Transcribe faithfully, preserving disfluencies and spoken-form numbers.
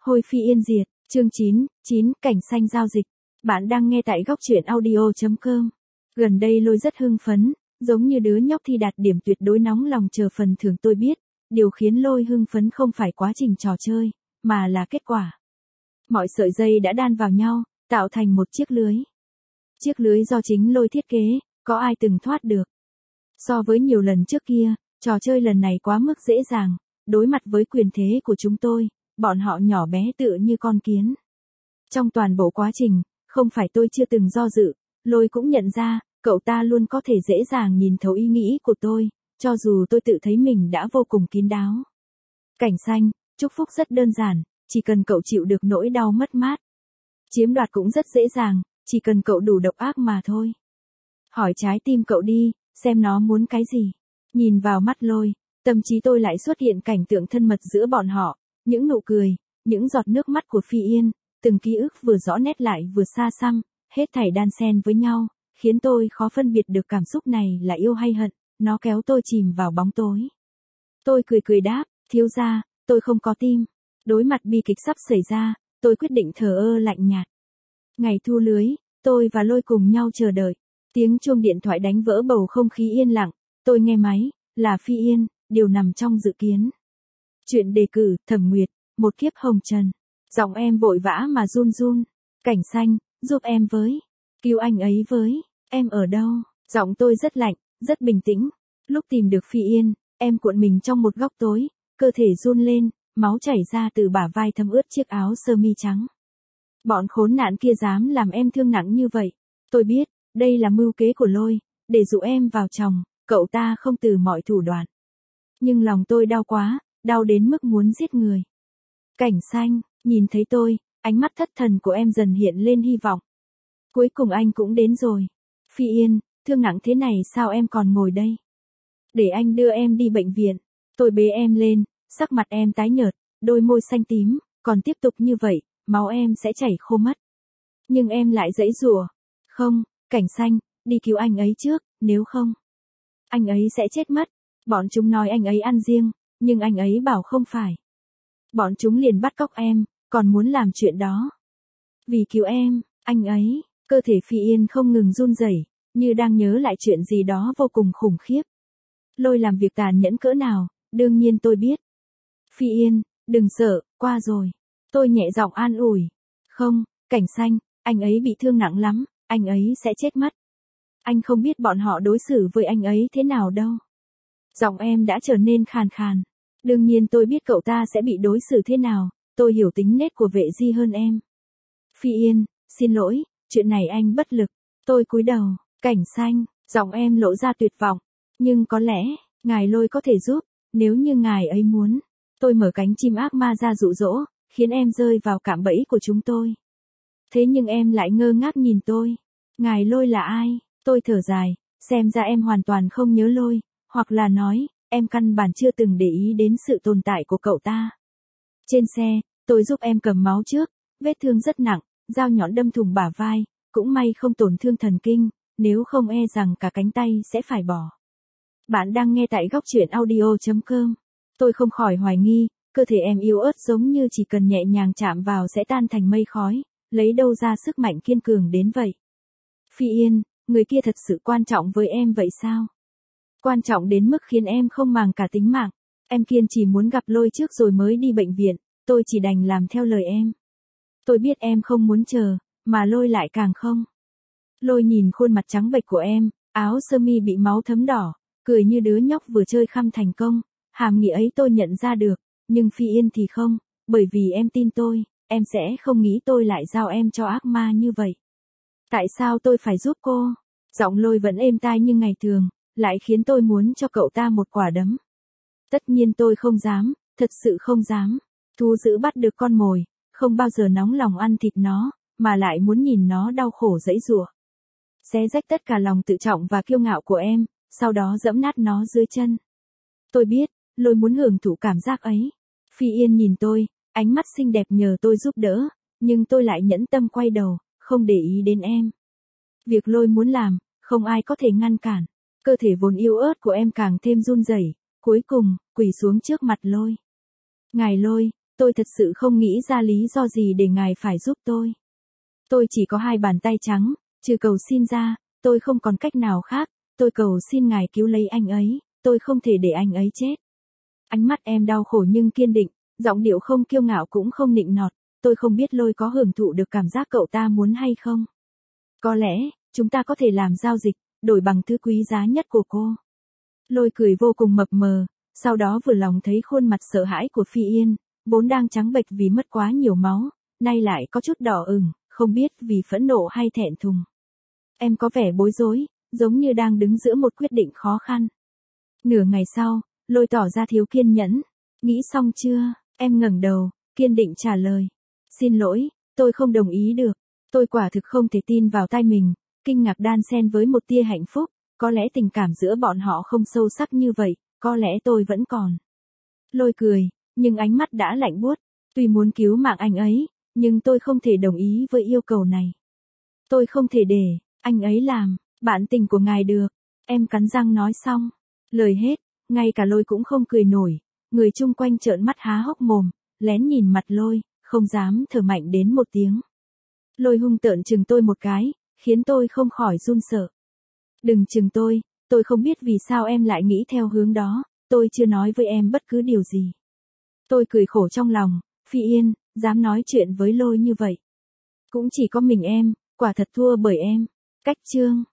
Hôi Phi Yên diệt, chương chín, chín, cảnh xanh giao dịch. Bạn đang nghe tại góc truyện audio chấm com. Gần đây Lôi rất hưng phấn, giống như đứa nhóc thi đạt điểm tuyệt đối nóng lòng chờ phần thưởng. Tôi biết, điều khiến Lôi hưng phấn không phải quá trình trò chơi, mà là kết quả. Mọi sợi dây đã đan vào nhau, tạo thành một chiếc lưới. Chiếc lưới do chính Lôi thiết kế, có ai từng thoát được. So với nhiều lần trước kia, trò chơi lần này quá mức dễ dàng, đối mặt với quyền thế của chúng tôi, bọn họ nhỏ bé tựa như con kiến. Trong toàn bộ quá trình, không phải tôi chưa từng do dự, Lôi cũng nhận ra, cậu ta luôn có thể dễ dàng nhìn thấu ý nghĩ của tôi, cho dù tôi tự thấy mình đã vô cùng kín đáo. Cảnh xanh, chúc phúc rất đơn giản, chỉ cần cậu chịu được nỗi đau mất mát. Chiếm đoạt cũng rất dễ dàng, chỉ cần cậu đủ độc ác mà thôi. Hỏi trái tim cậu đi, xem nó muốn cái gì. Nhìn vào mắt Lôi, tâm trí tôi lại xuất hiện cảnh tượng thân mật giữa bọn họ, những nụ cười, những giọt nước mắt của Phi Yên, từng ký ức vừa rõ nét lại vừa xa xăm, hết thảy đan xen với nhau, khiến tôi khó phân biệt được cảm xúc này là yêu hay hận, nó kéo tôi chìm vào bóng tối. Tôi cười cười đáp, thiếu gia, tôi không có tim. Đối mặt bi kịch sắp xảy ra, tôi quyết định thờ ơ lạnh nhạt. Ngày thu lưới, tôi và Lôi cùng nhau chờ đợi. Tiếng chuông điện thoại đánh vỡ bầu không khí yên lặng, tôi nghe máy, là Phi Yên, điều nằm trong dự kiến. Chuyện đề cử, Thẩm Nguyệt, một kiếp hồng trần. Giọng em vội vã mà run run. Cảnh xanh, giúp em với. Cứu anh ấy với. Em ở đâu? Giọng tôi rất lạnh, rất bình tĩnh. Lúc tìm được Phi Yên, em cuộn mình trong một góc tối, cơ thể run lên, máu chảy ra từ bả vai thấm ướt chiếc áo sơ mi trắng. Bọn khốn nạn kia dám làm em thương nặng như vậy. Tôi biết, đây là mưu kế của Lôi, để dụ em vào chồng, cậu ta không từ mọi thủ đoạn. Nhưng lòng tôi đau quá, đau đến mức muốn giết người. Cảnh xanh, nhìn thấy tôi, ánh mắt thất thần của em dần hiện lên hy vọng. Cuối cùng anh cũng đến rồi. Phi Yên, thương nặng thế này sao em còn ngồi đây? Để anh đưa em đi bệnh viện. Tôi bế em lên, sắc mặt em tái nhợt, đôi môi xanh tím, còn tiếp tục như vậy, máu em sẽ chảy khô mất. Nhưng em lại giãy giụa. Không, cảnh xanh, đi cứu anh ấy trước, nếu không, anh ấy sẽ chết mất. Bọn chúng nói anh ấy ăn riêng, nhưng anh ấy bảo không phải. Bọn chúng liền bắt cóc em, còn muốn làm chuyện đó. Vì cứu em, anh ấy, cơ thể Phi Yên không ngừng run rẩy, như đang nhớ lại chuyện gì đó vô cùng khủng khiếp. Lôi làm việc tàn nhẫn cỡ nào, đương nhiên tôi biết. Phi Yên, đừng sợ, qua rồi. Tôi nhẹ giọng an ủi. Không, cảnh xanh, anh ấy bị thương nặng lắm, anh ấy sẽ chết mất. Anh không biết bọn họ đối xử với anh ấy thế nào đâu. Giọng em đã trở nên khàn khàn. Đương nhiên tôi biết cậu ta sẽ bị đối xử thế nào, tôi hiểu tính nết của vệ di hơn em. Phi Yên, xin lỗi, chuyện này anh bất lực. Tôi cúi đầu, cảnh xanh, giọng em lộ ra tuyệt vọng. Nhưng có lẽ, ngài Lôi có thể giúp, nếu như ngài ấy muốn. Tôi mở cánh chim ác ma ra dụ dỗ, khiến em rơi vào cạm bẫy của chúng tôi. Thế nhưng em lại ngơ ngác nhìn tôi. Ngài Lôi là ai? Tôi thở dài, xem ra em hoàn toàn không nhớ Lôi, hoặc là nói, em căn bản chưa từng để ý đến sự tồn tại của cậu ta. Trên xe, tôi giúp em cầm máu trước, vết thương rất nặng, dao nhọn đâm thủng bả vai, cũng may không tổn thương thần kinh, nếu không e rằng cả cánh tay sẽ phải bỏ. Bạn đang nghe tại góc truyện audio chấm com. Tôi không khỏi hoài nghi, cơ thể em yếu ớt giống như chỉ cần nhẹ nhàng chạm vào sẽ tan thành mây khói, lấy đâu ra sức mạnh kiên cường đến vậy. Phi Yên, người kia thật sự quan trọng với em vậy sao? Quan trọng đến mức khiến em không màng cả tính mạng. Em kiên trì muốn gặp Lôi trước rồi mới đi bệnh viện, tôi chỉ đành làm theo lời em. Tôi biết em không muốn chờ, mà Lôi lại càng không. Lôi nhìn khuôn mặt trắng bệch của em, áo sơ mi bị máu thấm đỏ, cười như đứa nhóc vừa chơi khăm thành công. Hàm nghĩa ấy tôi nhận ra được, nhưng Phi Yên thì không, bởi vì em tin tôi, em sẽ không nghĩ tôi lại giao em cho ác ma như vậy. Tại sao tôi phải giúp cô? Giọng Lôi vẫn êm tai như ngày thường, lại khiến tôi muốn cho cậu ta một quả đấm. Tất nhiên tôi không dám, thật sự không dám. Thú dữ bắt được con mồi, không bao giờ nóng lòng ăn thịt nó, mà lại muốn nhìn nó đau khổ giãy giụa. Xé rách tất cả lòng tự trọng và kiêu ngạo của em, sau đó giẫm nát nó dưới chân. Tôi biết, Lôi muốn hưởng thụ cảm giác ấy. Phi Yên nhìn tôi, ánh mắt xinh đẹp nhờ tôi giúp đỡ, nhưng tôi lại nhẫn tâm quay đầu, không để ý đến em. Việc Lôi muốn làm, không ai có thể ngăn cản. Cơ thể vốn yếu ớt của em càng thêm run rẩy, cuối cùng, quỳ xuống trước mặt Lôi. Ngài Lôi, tôi thật sự không nghĩ ra lý do gì để ngài phải giúp tôi. Tôi chỉ có hai bàn tay trắng, trừ cầu xin ra, tôi không còn cách nào khác, tôi cầu xin ngài cứu lấy anh ấy, tôi không thể để anh ấy chết. Ánh mắt em đau khổ nhưng kiên định, giọng điệu không kiêu ngạo cũng không nịnh nọt, tôi không biết Lôi có hưởng thụ được cảm giác cậu ta muốn hay không. Có lẽ, chúng ta có thể làm giao dịch, đổi bằng thứ quý giá nhất của cô. Lôi cười vô cùng mập mờ, sau đó vừa lòng thấy khuôn mặt sợ hãi của Phi Yên, vốn đang trắng bệch vì mất quá nhiều máu, nay lại có chút đỏ ửng, không biết vì phẫn nộ hay thẹn thùng. Em có vẻ bối rối, giống như đang đứng giữa một quyết định khó khăn. Nửa ngày sau, Lôi tỏ ra thiếu kiên nhẫn. Nghĩ xong chưa? Em ngẩng đầu, kiên định trả lời. Xin lỗi, tôi không đồng ý được. Tôi quả thực không thể tin vào tai mình, kinh ngạc đan xen với một tia hạnh phúc, có lẽ tình cảm giữa bọn họ không sâu sắc như vậy, có lẽ tôi vẫn còn. Lôi cười, nhưng ánh mắt đã lạnh buốt, tuy muốn cứu mạng anh ấy, nhưng tôi không thể đồng ý với yêu cầu này. Tôi không thể để anh ấy làm bạn tình của ngài được, em cắn răng nói xong. Lời hết, ngay cả Lôi cũng không cười nổi, người chung quanh trợn mắt há hốc mồm, lén nhìn mặt Lôi, không dám thở mạnh đến một tiếng. Lôi hung tợn chừng tôi một cái, khiến tôi không khỏi run sợ. Đừng chừng tôi, tôi không biết vì sao em lại nghĩ theo hướng đó, tôi chưa nói với em bất cứ điều gì. Tôi cười khổ trong lòng, Phi Yên, dám nói chuyện với Lôi như vậy. Cũng chỉ có mình em, quả thật thua bởi em. Cách chương